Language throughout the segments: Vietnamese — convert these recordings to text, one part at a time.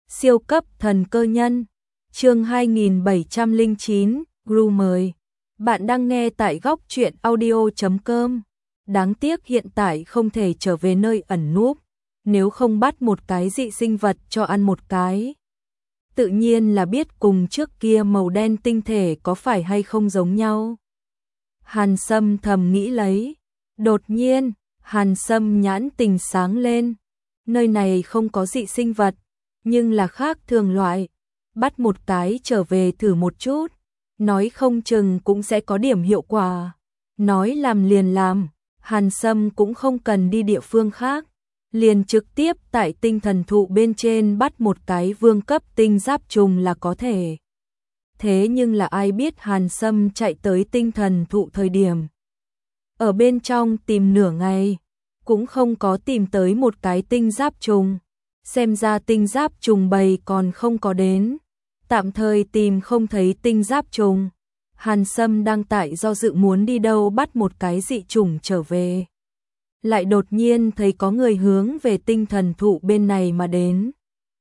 Siêu cấp thần cơ nhân. Chương 2709, Gru mời. Bạn đang nghe tại góc truyện audio.com. Đáng tiếc hiện tại không thể trở về nơi ẩn núp, nếu không bắt một cái dị sinh vật cho ăn một cái. Tự nhiên là biết cùng trước kia màu đen tinh thể có phải hay không giống nhau. Hàn Sâm thầm nghĩ lấy. Đột nhiên, Hàn Sâm nhãn tình sáng lên. Nơi này không có dị sinh vật, nhưng là khác thường loại. Bắt một cái trở về thử một chút, nói không chừng cũng sẽ có điểm hiệu quả. Nói làm liền làm, Hàn Sâm cũng không cần đi địa phương khác, liền trực tiếp tại tinh thần thụ bên trên bắt một cái vương cấp tinh giáp trùng là có thể. Thế nhưng là ai biết Hàn Sâm chạy tới tinh thần thụ thời điểm, ở bên trong tìm nửa ngày, cũng không có tìm tới một cái tinh giáp trùng. Xem ra tinh giáp trùng bầy còn không có đến, tạm thời tìm không thấy tinh giáp trùng. Hàn Sâm đang tại do dự muốn đi đâu bắt một cái dị trùng trở về. Lại đột nhiên thấy có người hướng về tinh thần thụ bên này mà đến.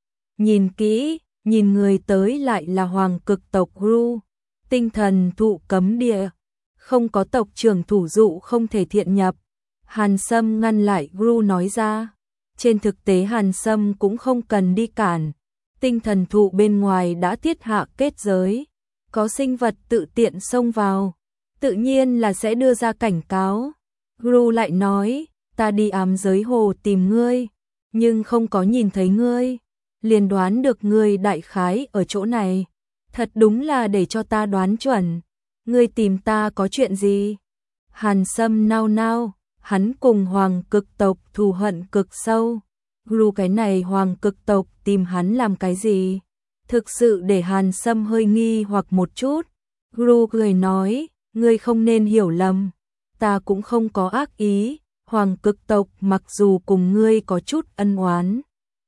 Nhìn kỹ, nhìn người tới lại là hoàng cực tộc Gru. Tinh thần thụ cấm địa, không có tộc trưởng thủ dụ không thể thiện nhập. Hàn Sâm ngăn lại Gru nói ra. Trên thực tế Hàn Sâm cũng không cần đi cản. Tinh thần thụ bên ngoài đã thiết hạ kết giới. Có sinh vật tự tiện xông vào, tự nhiên là sẽ đưa ra cảnh cáo. Gru lại nói, ta đi ám giới hồ tìm ngươi, nhưng không có nhìn thấy ngươi, liền đoán được ngươi đại khái ở chỗ này. Thật đúng là để cho ta đoán chuẩn. Ngươi tìm ta có chuyện gì? Hàn Sâm nao nao, hắn cùng hoàng cực tộc thù hận cực sâu. Gru cái này hoàng cực tộc tìm hắn làm cái gì? Thực sự để Hàn Sâm hơi nghi hoặc một chút. Gru cười nói, ngươi không nên hiểu lầm, ta cũng không có ác ý. Hoàng cực tộc mặc dù cùng ngươi có chút ân oán,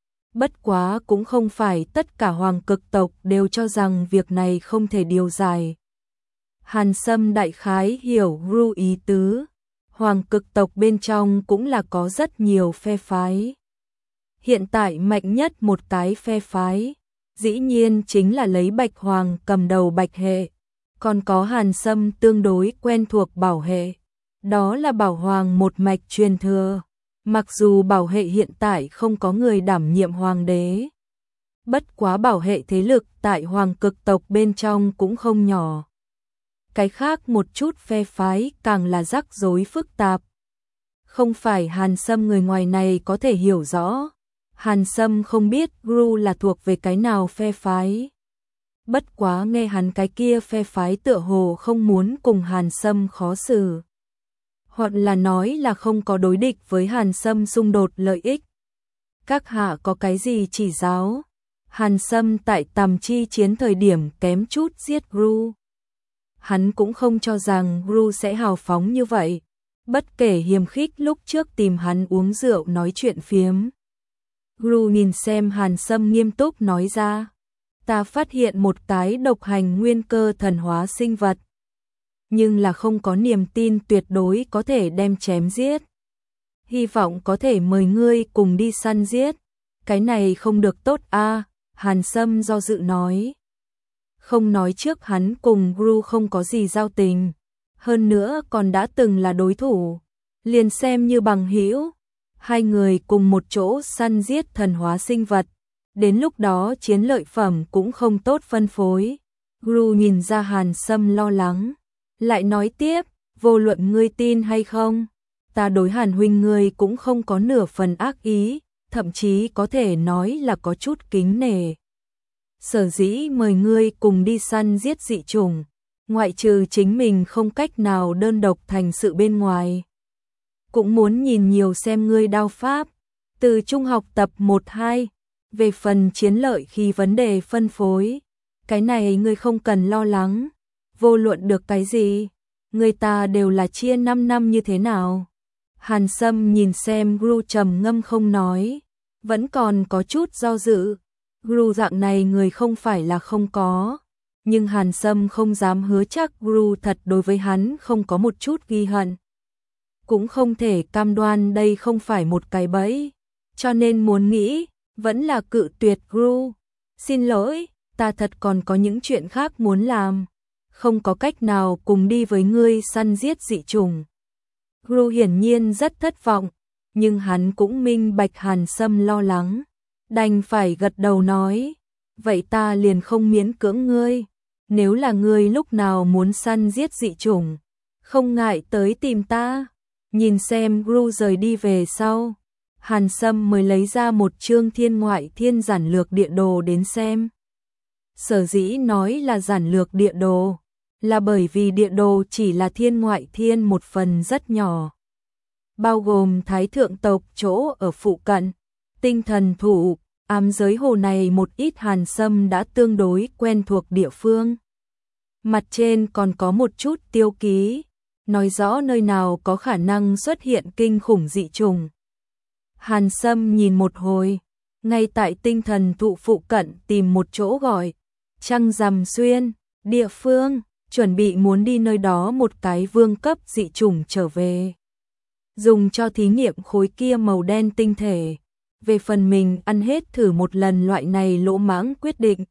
bất quá cũng không phải tất cả hoàng cực tộc đều cho rằng việc này không thể điều giải. Hàn Sâm đại khái hiểu Gru ý tứ. Hoàng cực tộc bên trong cũng là có rất nhiều phe phái. Hiện tại mạnh nhất một cái phe phái, dĩ nhiên chính là lấy Bạch Hoàng cầm đầu Bạch hệ. Còn có Hàn Sâm tương đối quen thuộc Bảo hệ. Đó là Bảo Hoàng một mạch truyền thừa. Mặc dù Bảo hệ hiện tại không có người đảm nhiệm hoàng đế, bất quá Bảo hệ thế lực tại hoàng cực tộc bên trong cũng không nhỏ. Cái khác một chút phe phái càng là rắc rối phức tạp. Không phải Hàn Sâm người ngoài này có thể hiểu rõ. Hàn Sâm không biết Gru là thuộc về cái nào phe phái. Bất quá nghe hắn cái kia phe phái tựa hồ không muốn cùng Hàn Sâm khó xử. Hoặc là nói là không có đối địch với Hàn Sâm xung đột lợi ích. Các hạ có cái gì chỉ giáo? Hàn Sâm tại Tầm Chi chiến thời điểm kém chút giết Gru. Hắn cũng không cho rằng Gru sẽ hào phóng như vậy. Bất kể hiềm khích lúc trước tìm hắn uống rượu nói chuyện phiếm. Gru nhìn xem Hàn Sâm nghiêm túc nói ra. Ta phát hiện một cái độc hành nguyên cơ thần hóa sinh vật, nhưng là không có niềm tin tuyệt đối có thể đem chém giết. Hy vọng có thể mời ngươi cùng đi săn giết. Cái này không được tốt a. Hàn Sâm do dự nói. Không nói trước hắn cùng Gru không có gì giao tình, hơn nữa còn đã từng là đối thủ, liền xem như bằng hữu. Hai người cùng một chỗ săn giết thần hóa sinh vật, đến lúc đó chiến lợi phẩm cũng không tốt phân phối. Gru nhìn ra Hàn Sâm lo lắng, lại nói tiếp, vô luận ngươi tin hay không, ta đối Hàn huynh ngươi cũng không có nửa phần ác ý, thậm chí có thể nói là có chút kính nể. Sở dĩ mời ngươi cùng đi săn giết dị trùng, ngoại trừ chính mình không cách nào đơn độc thành sự bên ngoài, cũng muốn nhìn nhiều xem ngươi đao pháp, từ trung học tập 1-2, về phần chiến lợi khi vấn đề phân phối, cái này ngươi không cần lo lắng, vô luận được cái gì, người ta đều là chia 5 năm như thế nào. Hàn Sâm nhìn xem Gru trầm ngâm không nói, vẫn còn có chút do dự. Gru dạng này người không phải là không có, nhưng Hàn Sâm không dám hứa chắc Gru thật đối với hắn không có một chút ghi hận. Cũng không thể cam đoan đây không phải một cái bẫy, cho nên muốn nghĩ, vẫn là cự tuyệt Gru. Xin lỗi, ta thật còn có những chuyện khác muốn làm. Không có cách nào cùng đi với ngươi săn giết dị chủng. Gru hiển nhiên rất thất vọng, nhưng hắn cũng minh bạch Hàn Sâm lo lắng. Đành phải gật đầu nói, vậy ta liền không miễn cưỡng ngươi. Nếu là ngươi lúc nào muốn săn giết dị chủng, không ngại tới tìm ta. Nhìn xem Gru rời đi về sau, Hàn Sâm mới lấy ra một chương thiên ngoại thiên giản lược địa đồ đến xem. Sở dĩ nói là giản lược địa đồ, là bởi vì địa đồ chỉ là thiên ngoại thiên một phần rất nhỏ. Bao gồm thái thượng tộc chỗ ở phụ cận, tinh thần thụ, ám giới hồ này một ít Hàn Sâm đã tương đối quen thuộc địa phương. Mặt trên còn có một chút tiêu ký, nói rõ nơi nào có khả năng xuất hiện kinh khủng dị trùng. Hàn Sâm nhìn một hồi, ngay tại tinh thần thụ phụ cận tìm một chỗ gọi Trăng Rằm Xuyên, địa phương, chuẩn bị muốn đi nơi đó một cái vương cấp dị trùng trở về. Dùng cho thí nghiệm khối kia màu đen tinh thể, về phần mình ăn hết thử một lần loại này lỗ mãng quyết định.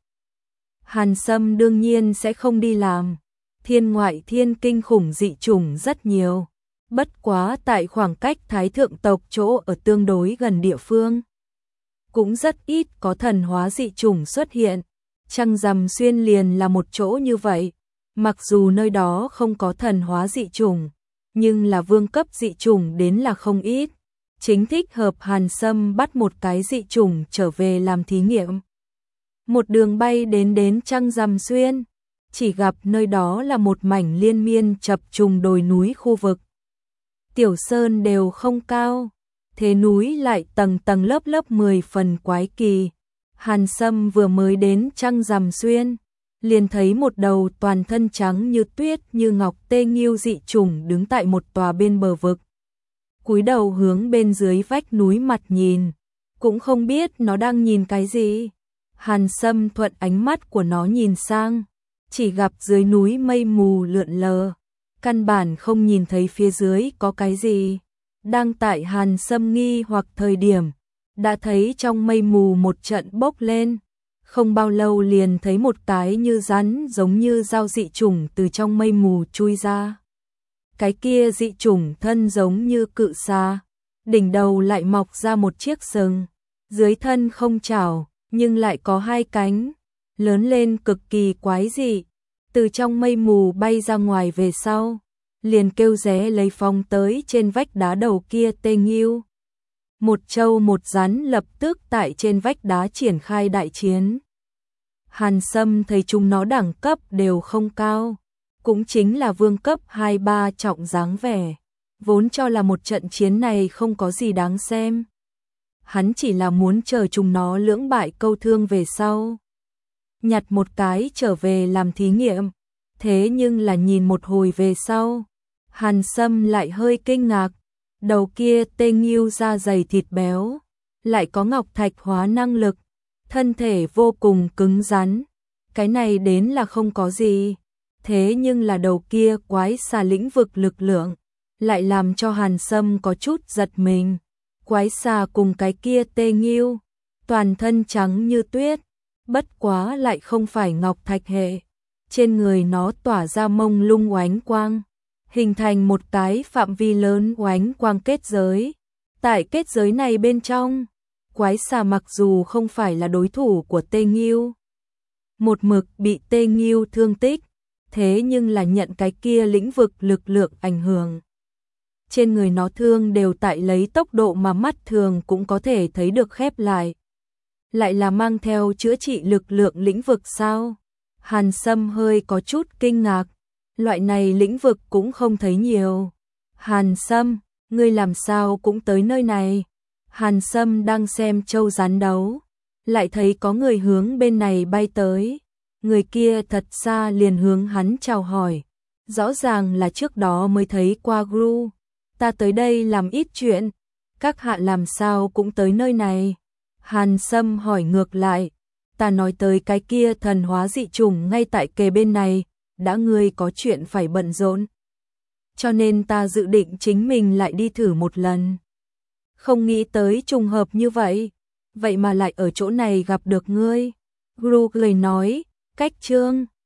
Hàn Sâm đương nhiên sẽ không đi làm, thiên ngoại thiên kinh khủng dị trùng rất nhiều. Bất quá tại khoảng cách thái thượng tộc chỗ ở tương đối gần địa phương, cũng rất ít có thần hóa dị trùng xuất hiện. Trăng Rằm Xuyên liền là một chỗ như vậy, mặc dù nơi đó không có thần hóa dị trùng, nhưng là vương cấp dị trùng đến là không ít. Chính thích hợp Hàn Sâm bắt một cái dị trùng trở về làm thí nghiệm. Một đường bay đến Trăng Rằm Xuyên, chỉ gặp nơi đó là một mảnh liên miên chập trùng đồi núi khu vực. Tiểu sơn đều không cao, thế núi lại tầng tầng lớp lớp 10 phần quái kỳ. Hàn Sâm vừa mới đến Trăng Rằm Xuyên, liền thấy một đầu toàn thân trắng như tuyết như ngọc tê nghiêu dị trùng đứng tại một tòa bên bờ vực. Cúi đầu hướng bên dưới vách núi mặt nhìn, cũng không biết nó đang nhìn cái gì. Hàn Sâm thuận ánh mắt của nó nhìn sang, chỉ gặp dưới núi mây mù lượn lờ, căn bản không nhìn thấy phía dưới có cái gì. Đang tại Hàn Sâm nghi hoặc thời điểm, đã thấy trong mây mù một trận bốc lên, không bao lâu liền thấy một cái như rắn giống như dao dị trùng từ trong mây mù chui ra. Cái kia dị trùng thân giống như cự xà, đỉnh đầu lại mọc ra một chiếc sừng, dưới thân không chảo, nhưng lại có hai cánh, lớn lên cực kỳ quái dị, từ trong mây mù bay ra ngoài về sau, liền kêu ré lấy phong tới trên vách đá đầu kia tê nghiêu. Một trâu một rắn lập tức tại trên vách đá triển khai đại chiến. Hàn Sâm thấy chúng nó đẳng cấp đều không cao, cũng chính là vương cấp 2-3 trọng dáng vẻ, vốn cho là một trận chiến này không có gì đáng xem. Hắn chỉ là muốn chờ chúng nó lưỡng bại câu thương về sau, nhặt một cái trở về làm thí nghiệm. Thế nhưng là nhìn một hồi về sau, Hàn Sâm lại hơi kinh ngạc, đầu kia tê nghiêu da dày thịt béo, lại có ngọc thạch hóa năng lực, thân thể vô cùng cứng rắn, cái này đến là không có gì. Thế nhưng là đầu kia quái xà lĩnh vực lực lượng, lại làm cho Hàn Sâm có chút giật mình. Quái xà cùng cái kia tê nghiêu, toàn thân trắng như tuyết, bất quá lại không phải ngọc thạch hệ. Trên người nó tỏa ra mông lung oánh quang, hình thành một cái phạm vi lớn oánh quang kết giới. Tại kết giới này bên trong, quái xà mặc dù không phải là đối thủ của tê nghiêu, một mực bị tê nghiêu thương tích, thế nhưng là nhận cái kia lĩnh vực lực lượng ảnh hưởng. Trên người nó thương đều tại lấy tốc độ mà mắt thường cũng có thể thấy được khép lại. Lại là mang theo chữa trị lực lượng lĩnh vực sao? Hàn Sâm hơi có chút kinh ngạc, loại này lĩnh vực cũng không thấy nhiều. Hàn Sâm, ngươi làm sao cũng tới nơi này? Hàn Sâm đang xem trâu rắn đấu, lại thấy có người hướng bên này bay tới. Người kia thật xa liền hướng hắn chào hỏi, rõ ràng là trước đó mới thấy qua Gru. Ta tới đây làm ít chuyện, các hạ làm sao cũng tới nơi này? Hàn Sâm hỏi ngược lại, ta nói tới cái kia thần hóa dị trùng ngay tại kề bên này, đã ngươi có chuyện phải bận rộn, cho nên ta dự định chính mình lại đi thử một lần. Không nghĩ tới trùng hợp như vậy, vậy mà lại ở chỗ này gặp được ngươi. Gru lời nói, cách chương